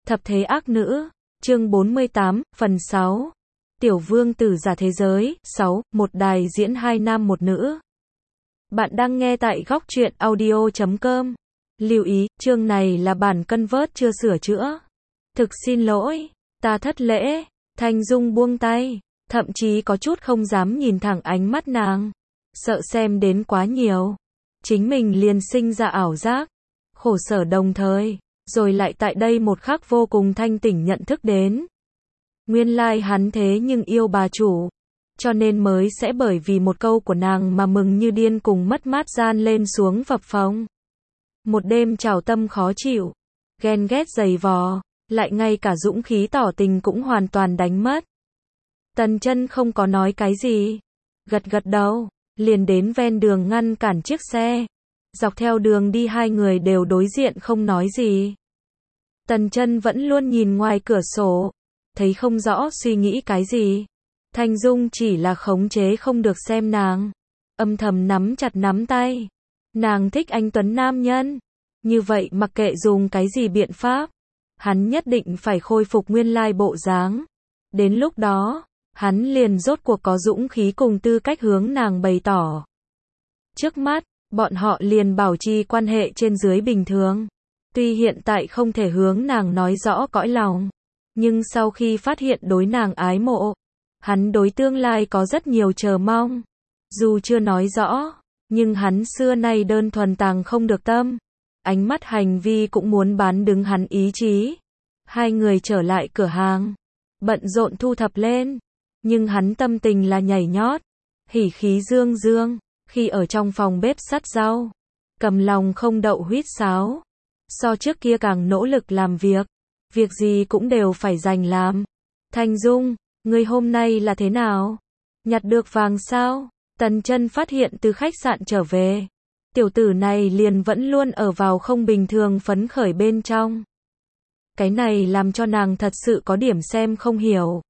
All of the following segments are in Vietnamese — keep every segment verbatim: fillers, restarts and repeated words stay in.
Thập thế ác nữ, chương bốn mươi tám, phần sáu. Tiểu vương tử giả thế giới, sáu, một đài diễn hai nam một nữ. Bạn đang nghe tại góc truyện audio chấm com. Lưu ý, chương này là bản convert chưa sửa chữa. Thực xin lỗi, ta thất lễ. Thanh Dung buông tay, thậm chí có chút không dám nhìn thẳng ánh mắt nàng. Sợ xem đến quá nhiều, chính mình liền sinh ra ảo giác, khổ sở đồng thời, rồi lại tại đây một khắc vô cùng thanh tỉnh nhận thức đến. Nguyên lai hắn thế nhưng yêu bà chủ, cho nên mới sẽ bởi vì một câu của nàng mà mừng như điên cùng mất mát gian lên xuống phập phồng. Một đêm trào tâm khó chịu, ghen ghét dày vò, lại ngay cả dũng khí tỏ tình cũng hoàn toàn đánh mất. Tần Chân không có nói cái gì, gật gật đầu, liền đến ven đường ngăn cản chiếc xe. Dọc theo đường đi hai người đều đối diện không nói gì. Tần Chân vẫn luôn nhìn ngoài cửa sổ, thấy không rõ suy nghĩ cái gì. Thanh Dung chỉ là khống chế không được xem nàng, âm thầm nắm chặt nắm tay. Nàng thích anh tuấn nam nhân, như vậy mặc kệ dùng cái gì biện pháp, hắn nhất định phải khôi phục nguyên lai bộ dáng. Đến lúc đó, hắn liền rốt cuộc có dũng khí cùng tư cách hướng nàng bày tỏ. Trước mắt, bọn họ liền bảo trì quan hệ trên dưới bình thường. Tuy hiện tại không thể hướng nàng nói rõ cõi lòng, nhưng sau khi phát hiện đối nàng ái mộ, hắn đối tương lai có rất nhiều chờ mong. Dù chưa nói rõ, nhưng hắn xưa nay đơn thuần tàng không được tâm. Ánh mắt hành vi cũng muốn bán đứng hắn ý chí. Hai người trở lại cửa hàng, bận rộn thu thập lên, nhưng hắn tâm tình là nhảy nhót, hỉ khí dương dương, khi ở trong phòng bếp sắt rau, cầm lòng không đậu huýt sáo. So trước kia càng nỗ lực làm việc, việc gì cũng đều phải giành làm. Thanh Dung, ngươi hôm nay là thế nào? Nhặt được vàng sao? Tần Chân phát hiện từ khách sạn trở về, tiểu tử này liền vẫn luôn ở vào không bình thường phấn khởi bên trong. Cái này làm cho nàng thật sự có điểm xem không hiểu.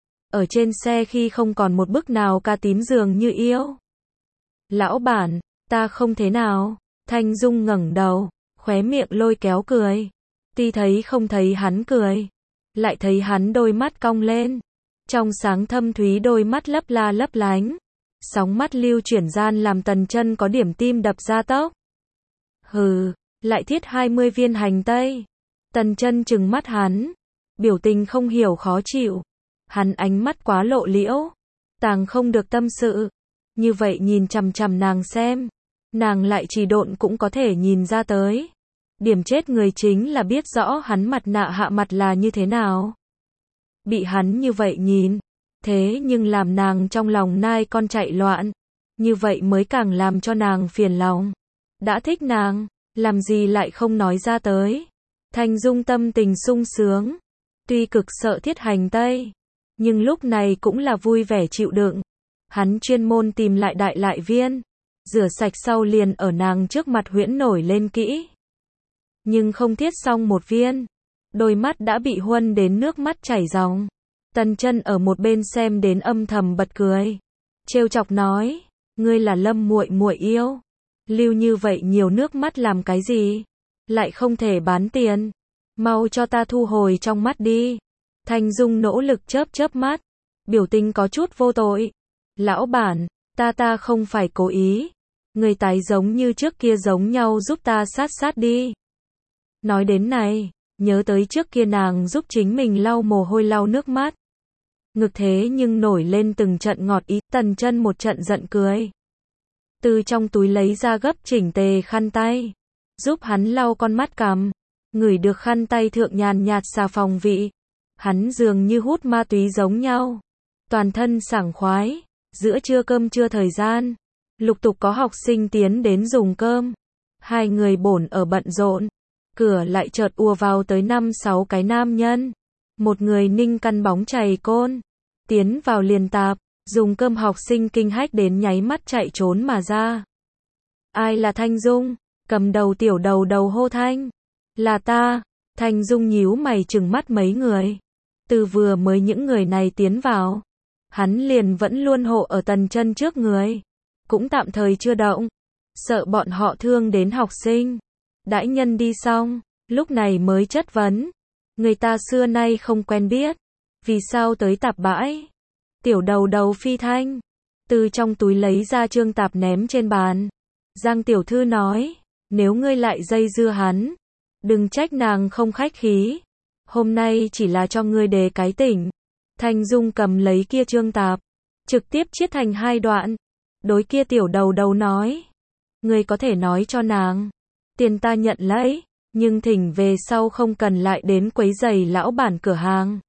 Ở trên xe khi không còn một bức nào ca tím dường như yêu. Lão bản, ta không thế nào. Thanh Dung ngẩng đầu, khóe miệng lôi kéo cười. Ti thấy không thấy hắn cười, lại thấy hắn đôi mắt cong lên, trong sáng thâm thúy đôi mắt lấp la lấp lánh, sóng mắt lưu chuyển gian làm Tần Chân có điểm tim đập ra tốc. Hừ, lại thiết hai mươi viên hành tây. Tần Chân trừng mắt hắn, biểu tình không hiểu khó chịu. Hắn ánh mắt quá lộ liễu, tàng không được tâm sự. Như vậy nhìn chằm chằm nàng xem, nàng lại chỉ độn cũng có thể nhìn ra tới. Điểm chết người chính là biết rõ hắn mặt nạ hạ mặt là như thế nào. Bị hắn như vậy nhìn, thế nhưng làm nàng trong lòng nai con chạy loạn. Như vậy mới càng làm cho nàng phiền lòng. Đã thích nàng, làm gì lại không nói ra tới. Thanh Dung tâm tình sung sướng, tuy cực sợ thiết hành tây, nhưng lúc này cũng là vui vẻ chịu đựng. Hắn chuyên môn tìm lại đại lại viên, rửa sạch sau liền ở nàng trước mặt huyễn nổi lên kỹ. Nhưng không thiết xong một viên, đôi mắt đã bị huân đến nước mắt chảy ròng. Tần Chân ở một bên xem đến âm thầm bật cười, trêu chọc nói, ngươi là Lâm muội muội yêu, lưu như vậy nhiều nước mắt làm cái gì, lại không thể bán tiền, mau cho ta thu hồi trong mắt đi. Thanh Dung nỗ lực chớp chớp mắt, biểu tình có chút vô tội. Lão bản, ta ta không phải cố ý, người tái giống như trước kia giống nhau giúp ta sát sát đi. Nói đến này, nhớ tới trước kia nàng giúp chính mình lau mồ hôi lau nước mắt. Ngực thế nhưng nổi lên từng trận ngọt ý. Tần Chân một trận giận cười, từ trong túi lấy ra gấp chỉnh tề khăn tay, giúp hắn lau con mắt cằm. Ngửi được khăn tay thượng nhàn nhạt xà phòng vị, hắn dường như hút ma túy giống nhau, toàn thân sảng khoái. Giữa trưa cơm trưa thời gian, lục tục có học sinh tiến đến dùng cơm. Hai người bổn ở bận rộn, cửa lại chợt ùa vào tới năm sáu cái nam nhân. Một người ninh căn bóng chày côn, tiến vào liền tạp, dùng cơm học sinh kinh hách đến nháy mắt chạy trốn mà ra. Ai là Thanh Dung? Cầm đầu tiểu đầu đầu hô thanh. Là ta. Thanh Dung nhíu mày trừng mắt mấy người. Từ vừa mới những người này tiến vào, hắn liền vẫn luôn hộ ở Tần Chân trước người, cũng tạm thời chưa động, sợ bọn họ thương đến học sinh. Đãi nhân đi xong, lúc này mới chất vấn, Người ta xưa nay không quen biết. Vì sao tới tạp bãi? Tiểu đầu đầu phi thanh. Từ trong túi lấy ra trương tạp ném trên bàn. Giang tiểu thư nói. Nếu ngươi lại dây dưa hắn. Đừng trách nàng không khách khí. Hôm nay chỉ là cho ngươi đề cái tỉnh. Thanh Dung cầm lấy kia trương tạp. Trực tiếp chiết thành hai đoạn. Đối kia tiểu đầu đầu nói. Ngươi có thể nói cho nàng. Tiền ta nhận lấy. Nhưng thỉnh về sau không cần lại đến quấy giày lão bản cửa hàng.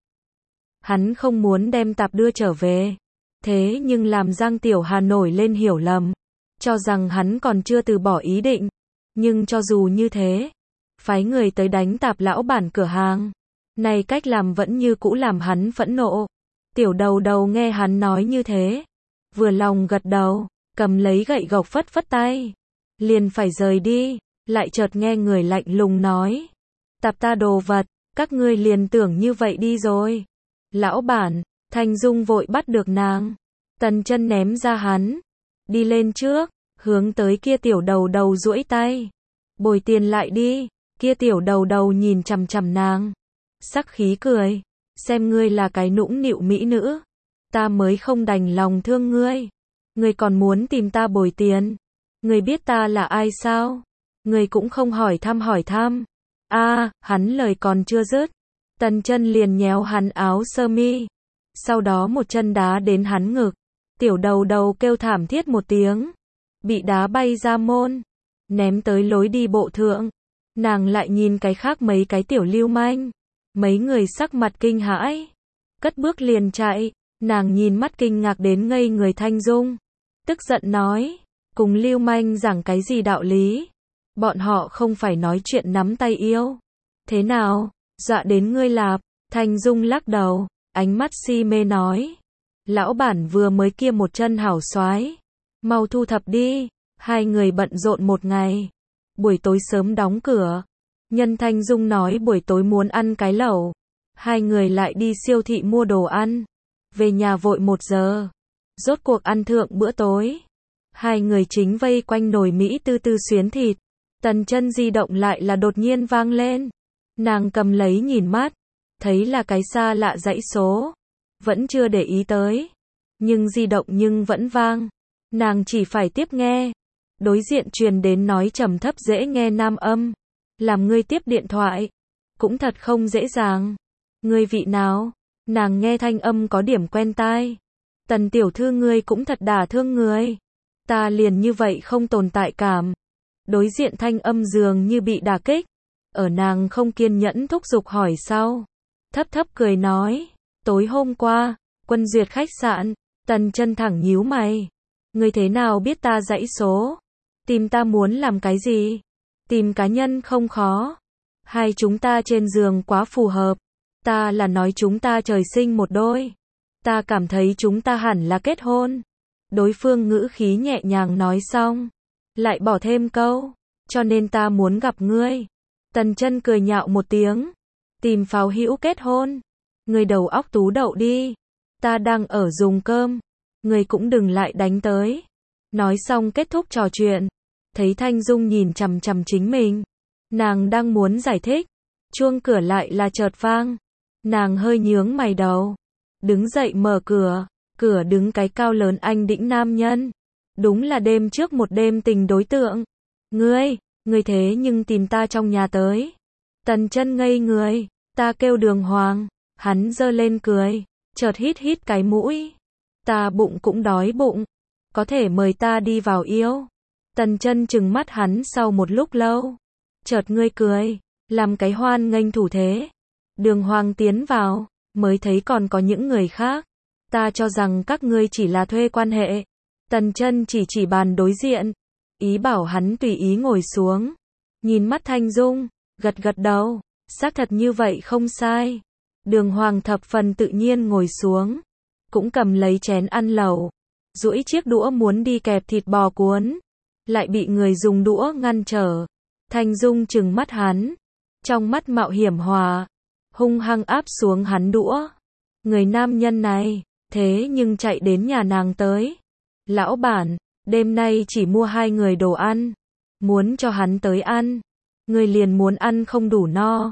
Hắn không muốn đem tạp đưa trở về. Thế nhưng làm Giang Tiểu Hà nổi lên hiểu lầm. Cho rằng hắn còn chưa từ bỏ ý định. Nhưng cho dù như thế. Phái người tới đánh tạp lão bản cửa hàng. Này cách làm vẫn như cũ làm hắn phẫn nộ. Tiểu đầu đầu nghe hắn nói như thế. Vừa lòng gật đầu. Cầm lấy gậy gộc phất phất tay. Liền phải rời đi. Lại chợt nghe người lạnh lùng nói. Tạp ta đồ vật. Các ngươi liền tưởng như vậy đi rồi. Lão bản. Thanh Dung vội bắt được nàng. Tần chân ném ra hắn. Đi lên trước. Hướng tới kia tiểu đầu đầu duỗi tay. Bồi tiền lại đi. Kia tiểu đầu đầu nhìn chằm chằm nàng. Sắc khí cười. Xem ngươi là cái nũng nịu mỹ nữ. Ta mới không đành lòng thương ngươi. Ngươi còn muốn tìm ta bồi tiền. Ngươi biết ta là ai sao? Ngươi cũng không hỏi thăm hỏi thăm. A, à, hắn lời còn chưa dứt. Tần chân liền nhéo hắn áo sơ mi. Sau đó một chân đá đến hắn ngực. Tiểu đầu đầu kêu thảm thiết một tiếng. Bị đá bay ra môn. Ném tới lối đi bộ thượng. Nàng lại nhìn cái khác mấy cái tiểu lưu manh. Mấy người sắc mặt kinh hãi. Cất bước liền chạy. Nàng nhìn mắt kinh ngạc đến ngây người Thanh Dung. Tức giận nói. Cùng lưu manh giảng cái gì đạo lý. Bọn họ không phải nói chuyện nắm tay yêu. Thế nào? Dọa đến ngươi lạp. Thanh Dung lắc đầu. Ánh mắt si mê nói. Lão bản vừa mới kia một chân hảo xoái. Mau thu thập đi. Hai người bận rộn một ngày. Buổi tối sớm đóng cửa. Nhân Thanh Dung nói buổi tối muốn ăn cái lẩu. Hai người lại đi siêu thị mua đồ ăn. Về nhà vội một giờ. Rốt cuộc ăn thượng bữa tối. Hai người chính vây quanh nồi Mỹ tư tư xuyến thịt. Tần chân di động lại là đột nhiên vang lên. Nàng cầm lấy nhìn mắt. Thấy là cái xa lạ dãy số. Vẫn chưa để ý tới. Nhưng di động nhưng vẫn vang. Nàng chỉ phải tiếp nghe. Đối diện truyền đến nói trầm thấp dễ nghe nam âm. Làm ngươi tiếp điện thoại. Cũng thật không dễ dàng. Ngươi vị nào? Nàng nghe thanh âm có điểm quen tai. Tần tiểu thư ngươi cũng thật đả thương người. Ta liền như vậy không tồn tại cảm. Đối diện thanh âm dường như bị đả kích. Ở nàng không kiên nhẫn thúc giục hỏi sau. Thấp thấp cười nói. Tối hôm qua, Quân Duyệt khách sạn. Tần chân thẳng nhíu mày. Ngươi thế nào biết ta dãy số? Tìm ta muốn làm cái gì? Tìm cá nhân không khó. Hai chúng ta trên giường quá phù hợp. Ta là nói chúng ta trời sinh một đôi. Ta cảm thấy chúng ta hẳn là kết hôn. Đối phương ngữ khí nhẹ nhàng nói xong. Lại bỏ thêm câu. Cho nên ta muốn gặp ngươi. Tần chân cười nhạo một tiếng. Tìm pháo hữu kết hôn. Ngươi đầu óc tú đậu đi. Ta đang ở dùng cơm. Ngươi cũng đừng lại đánh tới. Nói xong kết thúc trò chuyện. Thấy Thanh Dung nhìn chằm chằm chính mình. Nàng đang muốn giải thích. Chuông cửa lại là chợt vang. Nàng hơi nhướng mày đầu. Đứng dậy mở cửa. Cửa đứng cái cao lớn anh đĩnh nam nhân. Đúng là đêm trước một đêm tình đối tượng. Ngươi, ngươi thế nhưng tìm ta trong nhà tới. Tần chân ngây người. Ta kêu Đường Hoàng. Hắn giơ lên cười. Chợt hít hít cái mũi. Ta bụng cũng đói bụng. Có thể mời ta đi vào yêu. Tần chân trừng mắt hắn sau một lúc lâu. Chợt ngươi cười. Làm cái hoan nghênh thủ thế. Đường Hoàng tiến vào. Mới thấy còn có những người khác. Ta cho rằng các ngươi chỉ là thuê quan hệ. Tần chân chỉ chỉ bàn đối diện. Ý bảo hắn tùy ý ngồi xuống. Nhìn mắt Thanh Dung. Gật gật đầu. Xác thật như vậy không sai. Đường Hoàng thập phần tự nhiên ngồi xuống. Cũng cầm lấy chén ăn lẩu. Duỗi chiếc đũa muốn đi kẹp thịt bò cuốn. Lại bị người dùng đũa ngăn trở. Thanh Dung trừng mắt hắn. Trong mắt mạo hiểm hòa. Hung hăng áp xuống hắn đũa. Người nam nhân này. Thế nhưng chạy đến nhà nàng tới. Lão bản. Đêm nay chỉ mua hai người đồ ăn. Muốn cho hắn tới ăn. Người liền muốn ăn không đủ no.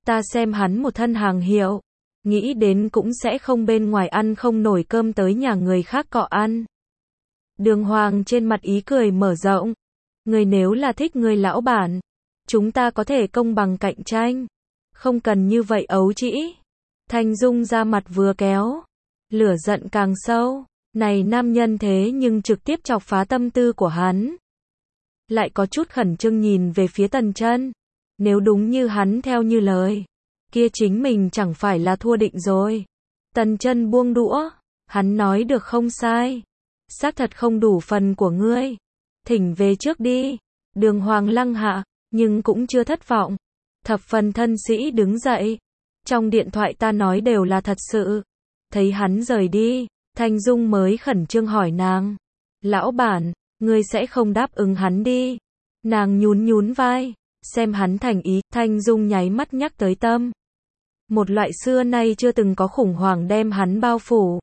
Ta xem hắn một thân hàng hiệu, nghĩ đến cũng sẽ không bên ngoài ăn không nổi cơm tới nhà người khác cọ ăn. Đường Hoàng trên mặt ý cười mở rộng. Người nếu là thích người lão bản, chúng ta có thể công bằng cạnh tranh. Không cần như vậy ấu trĩ. Thanh Dung ra mặt vừa kéo. Lửa giận càng sâu. Này nam nhân thế nhưng trực tiếp chọc phá tâm tư của hắn. Lại có chút khẩn trương nhìn về phía Tần Chân. Nếu đúng như hắn theo như lời, kia chính mình chẳng phải là thua định rồi. Tần Chân buông đũa. Hắn nói được không sai. Xác thật không đủ phần của ngươi. Thỉnh về trước đi. Đường Hoàng lăng hạ, nhưng cũng chưa thất vọng. Thập phần thân sĩ đứng dậy. Trong điện thoại ta nói đều là thật sự. Thấy hắn rời đi, Thanh Dung mới khẩn trương hỏi nàng. Lão bản, ngươi sẽ không đáp ứng hắn đi. Nàng nhún nhún vai, xem hắn thành ý. Thanh Dung nháy mắt nhắc tới tâm. Một loại xưa nay chưa từng có khủng hoảng đem hắn bao phủ.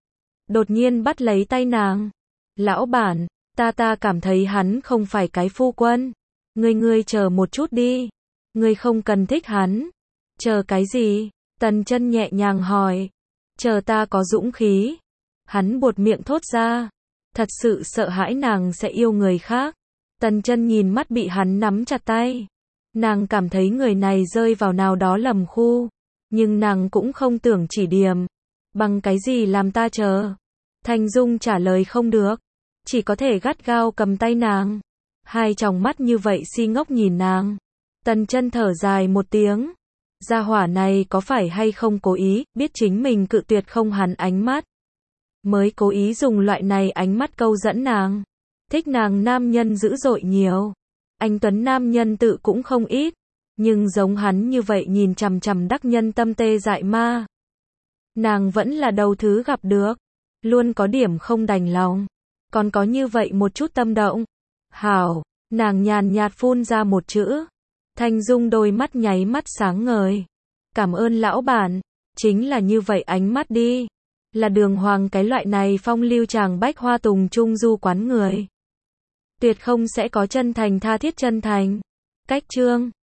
Đột nhiên bắt lấy tay nàng. Lão bản, ta ta cảm thấy hắn không phải cái phu quân. Ngươi ngươi chờ một chút đi. Ngươi không cần thích hắn. Chờ cái gì? Tần Chân nhẹ nhàng hỏi. Chờ ta có dũng khí. Hắn buột miệng thốt ra. Thật sự sợ hãi nàng sẽ yêu người khác. Tần Chân nhìn mắt bị hắn nắm chặt tay. Nàng cảm thấy người này rơi vào nào đó lầm khu. Nhưng nàng cũng không tưởng chỉ điểm. Bằng cái gì làm ta chờ? Thanh Dung trả lời không được. Chỉ có thể gắt gao cầm tay nàng. Hai tròng mắt như vậy si ngốc nhìn nàng. Tần Chân thở dài một tiếng. Gia hỏa này có phải hay không cố ý, biết chính mình cự tuyệt không hắn ánh mắt. Mới cố ý dùng loại này ánh mắt câu dẫn nàng. Thích nàng nam nhân dữ dội nhiều. Anh tuấn nam nhân tự cũng không ít. Nhưng giống hắn như vậy nhìn chằm chằm đắc nhân tâm tê dại ma. Nàng vẫn là đầu thứ gặp được. Luôn có điểm không đành lòng. Còn có như vậy một chút tâm động. Hảo, nàng nhàn nhạt phun ra một chữ. Thanh Dung đôi mắt nháy mắt sáng ngời. Cảm ơn lão bản. Chính là như vậy ánh mắt đi. Là Đường Hoàng cái loại này phong lưu chàng bách hoa tùng trung du quán người. Tuyệt không sẽ có chân thành tha thiết chân thành. Cách chương